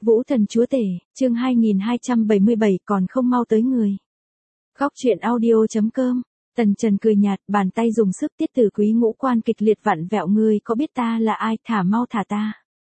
Vũ thần chúa tể, chương 2277 còn không mau tới người. Góc truyện audio.com. Tần Trần cười nhạt, bàn tay dùng sức. Tiết Tử Quý ngũ quan kịch liệt vặn vẹo, ngươi có biết ta là ai, thả mau thả ta.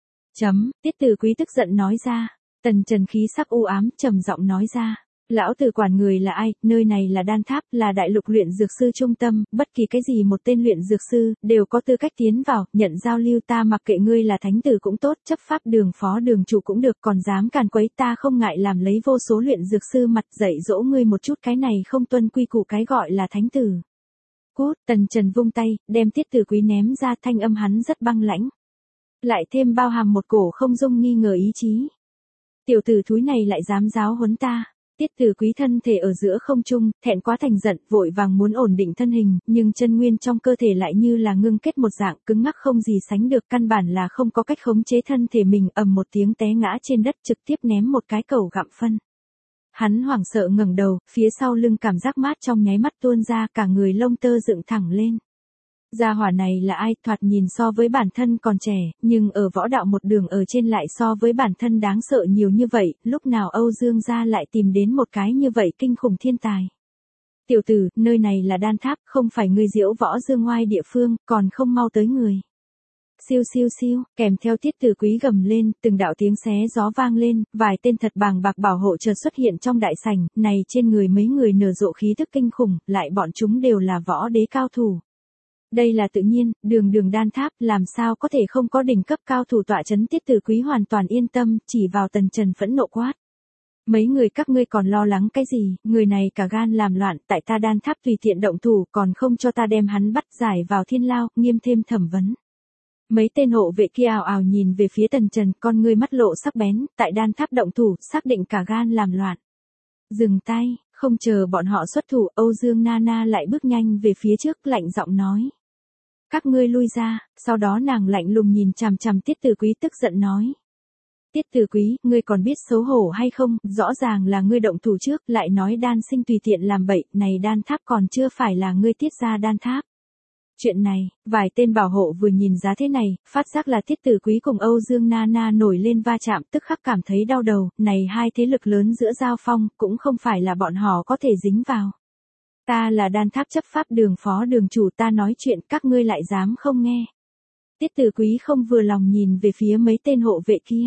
Tiết Tử Quý tức giận nói ra. Tần Trần khí sắc u ám, trầm giọng nói ra. Lão tử quản người là ai, nơi này là Đan Tháp, là đại lục luyện dược sư trung tâm, bất kỳ cái gì một tên luyện dược sư, đều có tư cách tiến vào, nhận giao lưu, ta mặc kệ ngươi là thánh tử cũng tốt, chấp pháp đường phó đường chủ cũng được, còn dám càn quấy ta không ngại làm lấy vô số luyện dược sư mặt dạy dỗ ngươi một chút, cái này không tuân quy củ cái gọi là thánh tử. Cút, Tần Trần vung tay, đem Tiết Tử Quý ném ra, thanh âm hắn rất băng lãnh. Lại thêm bao hàm một cổ không dung nghi ngờ ý chí. Tiểu tử thúi này lại dám giáo huấn ta. Tiết Tử Quý thân thể ở giữa không trung, thẹn quá thành giận, vội vàng muốn ổn định thân hình, nhưng chân nguyên trong cơ thể lại như là ngưng kết một dạng, cứng ngắc không gì sánh được, căn bản là không có cách khống chế thân thể mình, ầm một tiếng té ngã trên đất, trực tiếp ném một cái cầu gặm phân. Hắn hoảng sợ ngẩng đầu, phía sau lưng cảm giác mát trong nháy mắt tuôn ra, cả người lông tơ dựng thẳng lên. Gia hỏa này là ai, thoạt nhìn so với bản thân còn trẻ, nhưng ở võ đạo một đường ở trên lại so với bản thân đáng sợ nhiều như vậy, lúc nào Âu Dương gia lại tìm đến một cái như vậy kinh khủng thiên tài. Tiểu tử, nơi này là Đan Tháp, không phải ngươi diễu võ dương ngoai địa phương, còn không mau tới người. Siêu siêu siêu, kèm theo Tiết Tử Quý gầm lên, từng đạo tiếng xé gió vang lên, vài tên thật bàng bạc bảo hộ chợt xuất hiện trong đại sảnh, này trên người mấy người nở rộ khí tức kinh khủng, lại bọn chúng đều là võ đế cao thủ. Đây là tự nhiên, đường Đan Tháp, làm sao có thể không có đỉnh cấp cao thủ tọa chấn. Tiết Tử Quý hoàn toàn yên tâm, chỉ vào Tần Trần phẫn nộ quát. Mấy người các ngươi còn lo lắng cái gì, người này cả gan làm loạn, tại ta Đan Tháp tùy tiện động thủ, còn không cho ta đem hắn bắt giải vào thiên lao, nghiêm thêm thẩm vấn. Mấy tên hộ vệ kia ào ào nhìn về phía Tần Trần, con ngươi mắt lộ sắc bén, tại Đan Tháp động thủ, xác định cả gan làm loạn. Dừng tay, không chờ bọn họ xuất thủ, Âu Dương Nana lại bước nhanh về phía trước, lạnh giọng nói. Các ngươi lui ra, sau đó nàng lạnh lùng nhìn chằm chằm Tiết Tử Quý, tức giận nói. Tiết Tử Quý, ngươi còn biết xấu hổ hay không, rõ ràng là ngươi động thủ trước, lại nói Đan Sinh tùy tiện làm bậy, này Đan Tháp còn chưa phải là ngươi tiết ra Đan Tháp. Chuyện này, vài tên bảo hộ vừa nhìn giá thế này, phát giác là Tiết Tử Quý cùng Âu Dương Nana nổi lên va chạm, tức khắc cảm thấy đau đầu, này hai thế lực lớn giữa giao phong, cũng không phải là bọn họ có thể dính vào. Ta là Đan Tháp chấp pháp đường phó đường chủ, ta nói chuyện các ngươi lại dám không nghe. Tiết Tử Quý không vừa lòng nhìn về phía mấy tên hộ vệ kia.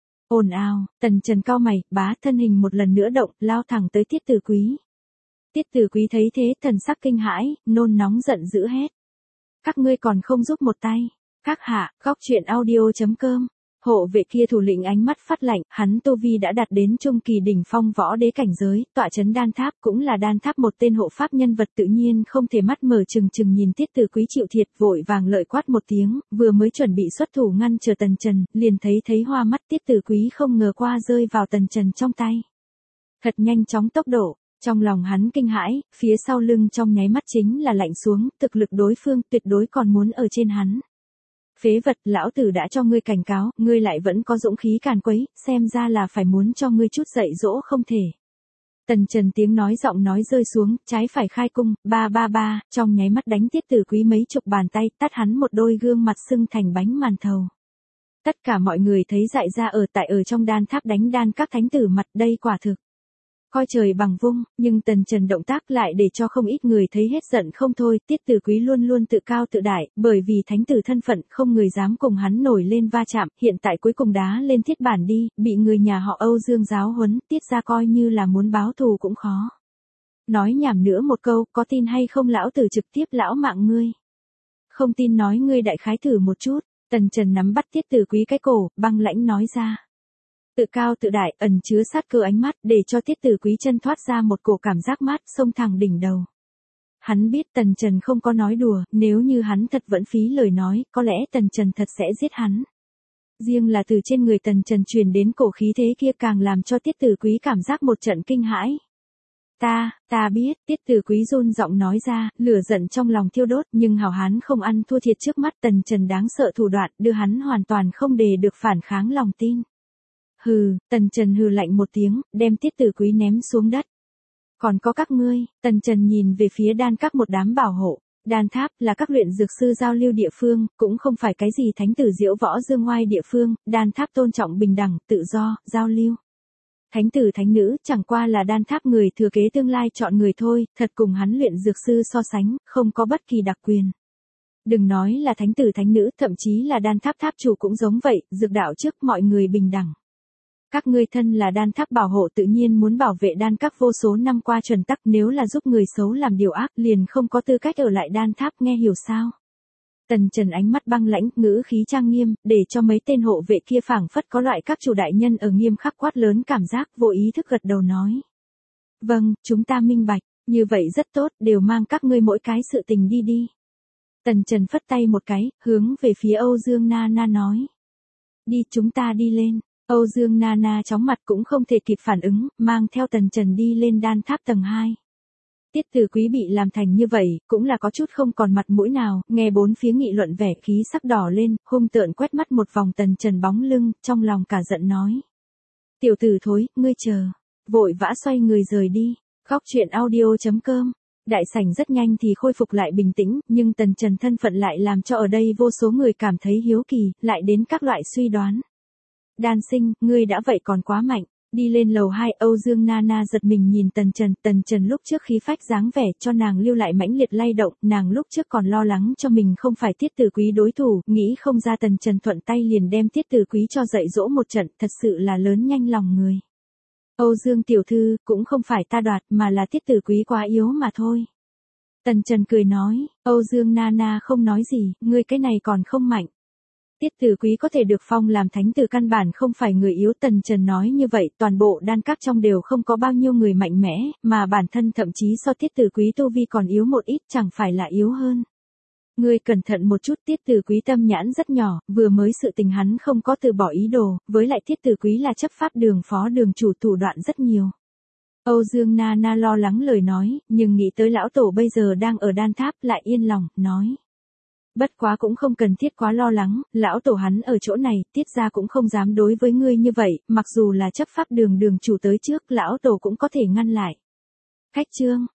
Ồn ào, Tần Trần cau mày, bá thân hình một lần nữa động, lao thẳng tới Tiết Tử Quý. Tiết Tử Quý thấy thế, thần sắc kinh hãi, nôn nóng giận dữ hét. Các ngươi còn không giúp một tay. Các hạ, góc truyện audio.com. Hộ vệ kia thủ lĩnh ánh mắt phát lạnh, hắn tu vi đã đạt đến trung kỳ đỉnh phong võ đế cảnh giới, tọa chấn Đan Tháp, cũng là Đan Tháp một tên hộ pháp nhân vật, tự nhiên không thể mắt mở trừng trừng nhìn Tiết Tử Quý chịu thiệt, vội vàng lợi quát một tiếng, vừa mới chuẩn bị xuất thủ ngăn chờ Tần Trần, liền thấy hoa mắt. Tiết Tử Quý không ngờ qua rơi vào Tần Trần trong tay. Thật nhanh chóng tốc độ. Trong lòng hắn kinh hãi, phía sau lưng trong nháy mắt chính là lạnh xuống, thực lực đối phương tuyệt đối còn muốn ở trên hắn. Phế vật, lão tử đã cho ngươi cảnh cáo, ngươi lại vẫn có dũng khí càn quấy, xem ra là phải muốn cho ngươi chút dạy dỗ không thể. Tần Trần tiếng nói giọng nói rơi xuống, trái phải khai cung, ba, trong nháy mắt đánh Tiết Tử Quý mấy chục bàn tay, tát hắn một đôi gương mặt sưng thành bánh màn thầu. Tất cả mọi người thấy dại ra ở trong Đan Tháp đánh đan các thánh tử mặt, đây quả thực coi trời bằng vung, nhưng Tần Trần động tác lại để cho không ít người thấy hết giận không thôi. Tiết Tử Quý luôn luôn tự cao tự đại, bởi vì thánh tử thân phận không người dám cùng hắn nổi lên va chạm, hiện tại cuối cùng đá lên thiết bản đi, bị người nhà họ Âu Dương giáo huấn, Tiết ra coi như là muốn báo thù cũng khó. Nói nhảm nữa một câu, có tin hay không lão tử trực tiếp lão mạng ngươi. Không tin nói ngươi đại khái thử một chút. Tần Trần nắm bắt Tiết Tử Quý cái cổ, băng lãnh nói ra. Tự cao tự đại, ẩn chứa sát cơ ánh mắt, để cho Tiết Tử Quý chân thoát ra một cổ cảm giác mát, xông thẳng đỉnh đầu. Hắn biết Tần Trần không có nói đùa, nếu như hắn thật vẫn phí lời nói, có lẽ Tần Trần thật sẽ giết hắn. Riêng là từ trên người Tần Trần truyền đến cổ khí thế kia càng làm cho Tiết Tử Quý cảm giác một trận kinh hãi. Ta biết, Tiết Tử Quý run giọng nói ra, lửa giận trong lòng thiêu đốt, nhưng hảo hán không ăn thua thiệt trước mắt Tần Trần đáng sợ thủ đoạn, đưa hắn hoàn toàn không để được phản kháng lòng tin. Hừ, Tần Trần hừ lạnh một tiếng, đem Tiết Tử Quý ném xuống đất. Còn có các ngươi, Tần Trần nhìn về phía đan các một đám bảo hộ. Đan tháp là các luyện dược sư giao lưu địa phương, cũng không phải cái gì thánh tử diễu võ dương ngoai địa phương, đan tháp tôn trọng bình đẳng, tự do, giao lưu. Thánh tử thánh nữ chẳng qua là đan tháp người thừa kế tương lai chọn người thôi, thật cùng hắn luyện dược sư so sánh, không có bất kỳ đặc quyền. Đừng nói là thánh tử thánh nữ, thậm chí là đan tháp tháp chủ cũng giống vậy, dược đạo trước mọi người bình đẳng. Các ngươi thân là đan tháp bảo hộ tự nhiên muốn bảo vệ đan các vô số năm qua chuẩn tắc, nếu là giúp người xấu làm điều ác liền không có tư cách ở lại đan tháp, nghe hiểu sao? Tần Trần ánh mắt băng lãnh, ngữ khí trang nghiêm, để cho mấy tên hộ vệ kia phảng phất có loại các chủ đại nhân ở nghiêm khắc quát lớn cảm giác, vô ý thức gật đầu nói. Vâng, chúng ta minh bạch, như vậy rất tốt, đều mang các ngươi mỗi cái sự tình đi đi. Tần Trần phất tay một cái, hướng về phía Âu Dương Nana nói. Đi, chúng ta đi lên. Âu Dương Nana chóng mặt cũng không thể kịp phản ứng, mang theo Tần Trần đi lên đan tháp tầng 2. Tiết Tử Quý bị làm thành như vậy, cũng là có chút không còn mặt mũi nào, nghe bốn phía nghị luận vẻ khí sắc đỏ lên, hung tợn quét mắt một vòng Tần Trần bóng lưng, trong lòng cả giận nói. Tiểu tử thối, ngươi chờ. Vội vã xoay người rời đi. Khóc chuyện audio.com. Đại sảnh rất nhanh thì khôi phục lại bình tĩnh, nhưng Tần Trần thân phận lại làm cho ở đây vô số người cảm thấy hiếu kỳ, lại đến các loại suy đoán. Đan sinh, ngươi đã vậy còn quá mạnh. Đi lên lầu 2, Âu Dương Nana giật mình nhìn Tần Trần lúc trước khí phách dáng vẻ cho nàng lưu lại mãnh liệt lay động, nàng lúc trước còn lo lắng cho mình không phải Tiết Tử Quý đối thủ, nghĩ không ra Tần Trần thuận tay liền đem Tiết Tử Quý cho dạy dỗ một trận, thật sự là lớn nhanh lòng người. Âu Dương tiểu thư, cũng không phải ta đoạt mà là Tiết Tử Quý quá yếu mà thôi. Tần Trần cười nói, Âu Dương Nana không nói gì, ngươi cái này còn không mạnh. Tiết Tử Quý có thể được phong làm thánh tử căn bản không phải người yếu, Tần Trần nói như vậy, toàn bộ đan các trong đều không có bao nhiêu người mạnh mẽ, mà bản thân thậm chí so Tiết Tử Quý tu vi còn yếu một ít, chẳng phải là yếu hơn. Ngươi cẩn thận một chút, Tiết Tử Quý tâm nhãn rất nhỏ, vừa mới sự tình hắn không có từ bỏ ý đồ, với lại Tiết Tử Quý là chấp pháp đường phó đường chủ, thủ đoạn rất nhiều. Âu Dương Nana lo lắng lời nói, nhưng nghĩ tới lão tổ bây giờ đang ở đan tháp lại yên lòng, nói. Bất quá cũng không cần thiết quá lo lắng, lão tổ hắn ở chỗ này, Tiết gia cũng không dám đối với ngươi như vậy, mặc dù là chấp pháp đường đường chủ tới trước, lão tổ cũng có thể ngăn lại. Khách chương,